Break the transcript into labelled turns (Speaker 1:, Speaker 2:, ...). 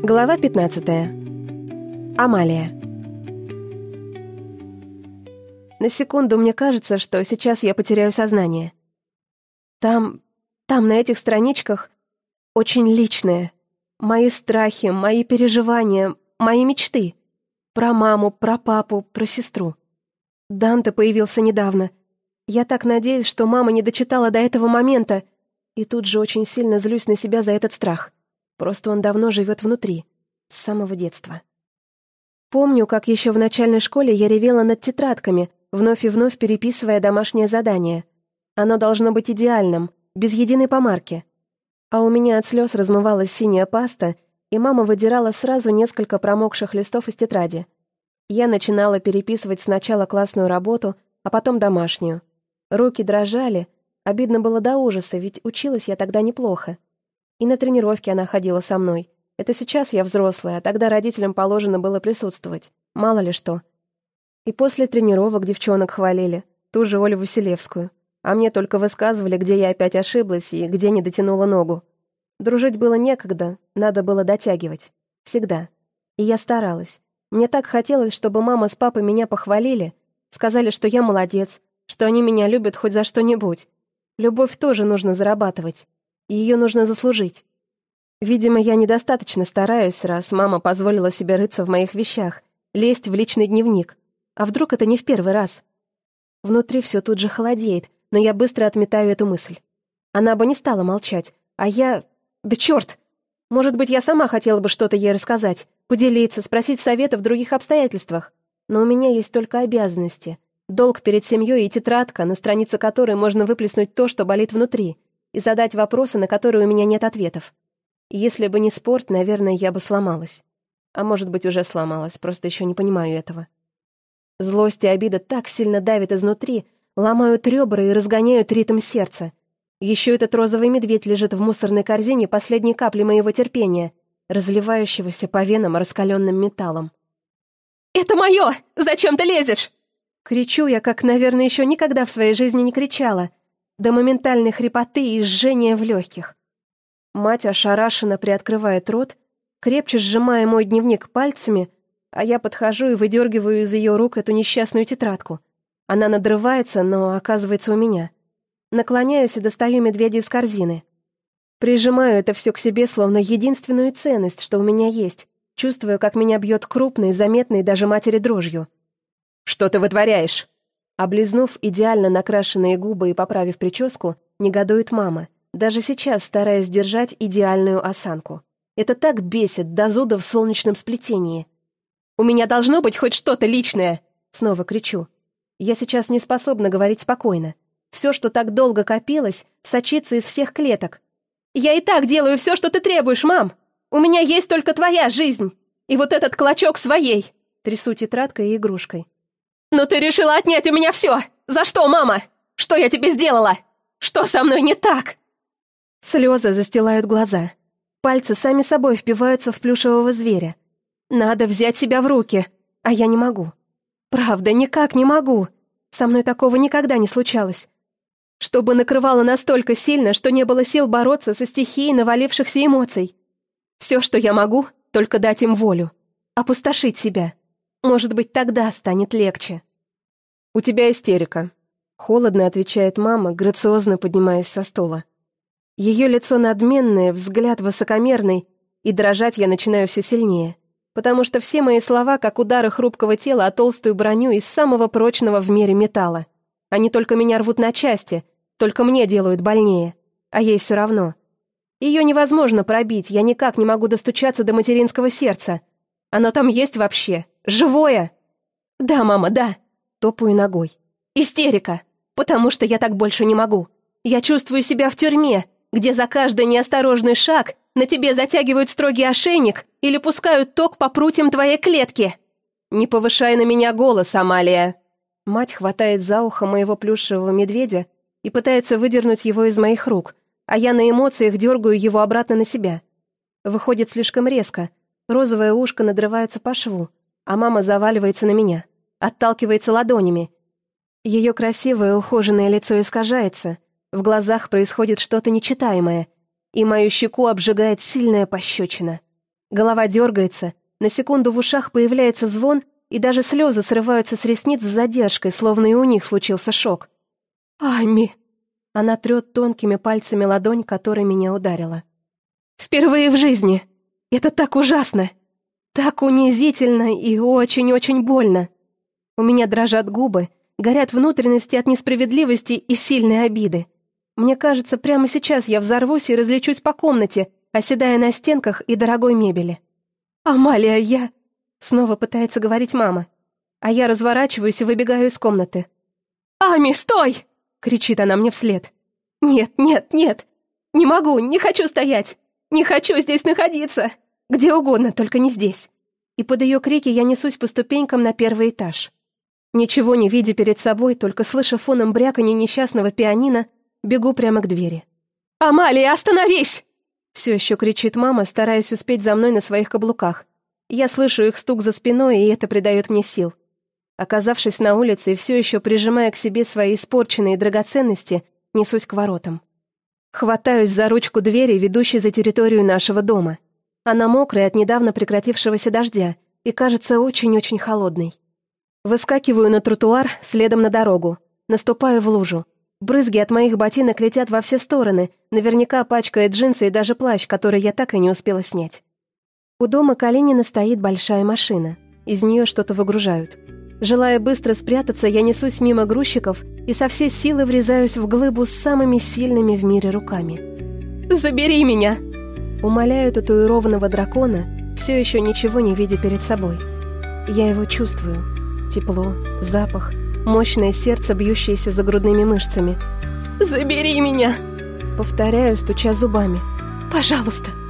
Speaker 1: Глава 15. Амалия. На секунду мне кажется, что сейчас я потеряю сознание. Там, на этих страничках, очень личное. Мои страхи, мои переживания, мои мечты. Про маму, про папу, про сестру. Данте появился недавно. Я так надеюсь, что мама не дочитала до этого момента, и тут же очень сильно злюсь на себя за этот страх. Просто он давно живет внутри, с самого детства. Помню, как еще в начальной школе я ревела над тетрадками, вновь и вновь переписывая домашнее задание. Оно должно быть идеальным, без единой помарки. А у меня от слез размывалась синяя паста, и мама выдирала сразу несколько промокших листов из тетради. Я начинала переписывать сначала классную работу, а потом домашнюю. Руки дрожали, обидно было до ужаса, ведь училась я тогда неплохо. И на тренировке она ходила со мной. Это сейчас я взрослая, а тогда родителям положено было присутствовать. Мало ли что. И после тренировок девчонок хвалили, ту же Олю Василевскую. А мне только высказывали, где я опять ошиблась и где не дотянула ногу. Дружить было некогда, надо было дотягивать. Всегда. И я старалась. Мне так хотелось, чтобы мама с папой меня похвалили, сказали, что я молодец, что они меня любят хоть за что-нибудь. Любовь тоже нужно зарабатывать. Ее нужно заслужить. Видимо, я недостаточно стараюсь, раз мама позволила себе рыться в моих вещах, лезть в личный дневник. А вдруг это не в первый раз? Внутри все тут же холодеет, но я быстро отметаю эту мысль. Она бы не стала молчать, а я... Да черт! Может быть, я сама хотела бы что-то ей рассказать, поделиться, спросить совета в других обстоятельствах. Но у меня есть только обязанности. Долг перед семьей и тетрадка, на странице которой можно выплеснуть то, что болит внутри, и задать вопросы, на которые у меня нет ответов. Если бы не спорт, наверное, я бы сломалась. А может быть, уже сломалась, просто еще не понимаю этого. Злость и обида так сильно давят изнутри, ломают ребра и разгоняют ритм сердца. Еще этот розовый медведь лежит в мусорной корзине последней капли моего терпения, разливающегося по венам раскаленным металлом.
Speaker 2: «Это мое! Зачем ты лезешь?»
Speaker 1: Кричу я, как, наверное, еще никогда в своей жизни не кричала, до моментальной хрипоты и жжения в легких. Мать ошарашенно приоткрывает рот, крепче сжимая мой дневник пальцами, а я подхожу и выдергиваю из ее рук эту несчастную тетрадку. Она надрывается, но оказывается у меня. Наклоняюсь и достаю медведя из корзины. Прижимаю это все к себе, словно единственную ценность, что у меня есть. Чувствую, как меня бьет крупной, заметной даже матери дрожью.
Speaker 2: «Что ты вытворяешь?»
Speaker 1: Облизнув идеально накрашенные губы и поправив прическу, негодует мама, даже сейчас стараясь держать идеальную осанку. Это так бесит, до зуда в солнечном сплетении.
Speaker 2: «У меня должно быть хоть что-то личное!»
Speaker 1: Снова кричу. Я сейчас не способна говорить спокойно. Все, что так долго копилось, сочится из всех клеток.
Speaker 2: «Я и так делаю все, что ты требуешь, мам! У меня есть только твоя жизнь! И вот этот клочок своей!»
Speaker 1: Трясу тетрадкой и игрушкой.
Speaker 2: «Но ты решила отнять у меня все! За что, мама? Что я тебе сделала? Что со мной не так?»
Speaker 1: Слезы застилают глаза. Пальцы сами собой впиваются в плюшевого зверя. Надо взять себя в руки, а я не могу. Правда, никак не могу. Со мной такого никогда не случалось. Чтобы накрывало настолько сильно, что не было сил бороться со стихией навалившихся эмоций. Все, что я могу, только дать им волю. Опустошить себя. Может быть, тогда станет легче.
Speaker 2: «У тебя истерика»,
Speaker 1: — холодно отвечает мама, грациозно поднимаясь со стула. Ее лицо надменное, взгляд высокомерный, и дрожать я начинаю все сильнее, потому что все мои слова, как удары хрупкого тела о толстую броню из самого прочного в мире металла. Они только меня рвут на части, только мне делают больнее, а ей все равно. Ее невозможно пробить, я никак не могу достучаться до материнского сердца. Оно там есть вообще? Живое?
Speaker 2: «Да, мама, да», —
Speaker 1: топаю ногой.
Speaker 2: «Истерика, потому что я так больше не могу. Я чувствую себя в тюрьме, где за каждый неосторожный шаг на тебе затягивают строгий ошейник или пускают ток по прутьям твоей клетки. Не повышай на меня голос, Амалия».
Speaker 1: Мать хватает за ухо моего плюшевого медведя и пытается выдернуть его из моих рук, а я на эмоциях дергаю его обратно на себя. Выходит слишком резко. Розовое ушко надрывается по шву, а мама заваливается на меня, отталкивается ладонями. Ее красивое ухоженное лицо искажается, в глазах происходит что-то нечитаемое, и мою щеку обжигает сильная пощечина. Голова дергается, на секунду в ушах появляется звон, и даже слезы срываются с ресниц с задержкой, словно и у них случился шок.
Speaker 2: «Ами!»
Speaker 1: Она трет тонкими пальцами ладонь, которой меня ударила.
Speaker 2: «Впервые в жизни! Это так ужасно! Так унизительно и очень-очень больно!»
Speaker 1: У меня дрожат губы, горят внутренности от несправедливости и сильной обиды. Мне кажется, прямо сейчас я взорвусь и разлечусь по комнате, оседая на стенках и дорогой мебели.
Speaker 2: «Амалия, я...»
Speaker 1: Снова пытается говорить мама. А я разворачиваюсь и выбегаю из комнаты.
Speaker 2: «Ами, стой!» — кричит она мне вслед. «Нет, нет, нет! Не могу, не хочу стоять! Не хочу здесь находиться! Где угодно, только не здесь!»
Speaker 1: И под ее крики я несусь по ступенькам на первый этаж. Ничего не видя перед собой, только слыша фоном бряканье несчастного пианино, бегу прямо к двери.
Speaker 2: «Амалия, остановись!»
Speaker 1: Все еще кричит мама, стараясь успеть за мной на своих каблуках. Я слышу их стук за спиной, и это придает мне сил. Оказавшись на улице и все еще прижимая к себе свои испорченные драгоценности, несусь к воротам. Хватаюсь за ручку двери, ведущей за территорию нашего дома. Она мокрая от недавно прекратившегося дождя и кажется очень-очень холодной. Выскакиваю на тротуар, следом на дорогу. Наступаю в лужу. Брызги от моих ботинок летят во все стороны, наверняка пачкая джинсы и даже плащ, который я так и не успела снять. У дома Калинина стоит большая машина. Из нее что-то выгружают. Желая быстро спрятаться, я несусь мимо грузчиков и со всей силы врезаюсь в глыбу с самыми сильными в мире руками.
Speaker 2: «Забери меня!»
Speaker 1: Умоляю татуированного дракона, все еще ничего не видя перед собой. Я его чувствую. Тепло, запах, мощное сердце, бьющееся за грудными мышцами.
Speaker 2: «Забери меня!»
Speaker 1: Повторяю, стуча зубами.
Speaker 2: «Пожалуйста!»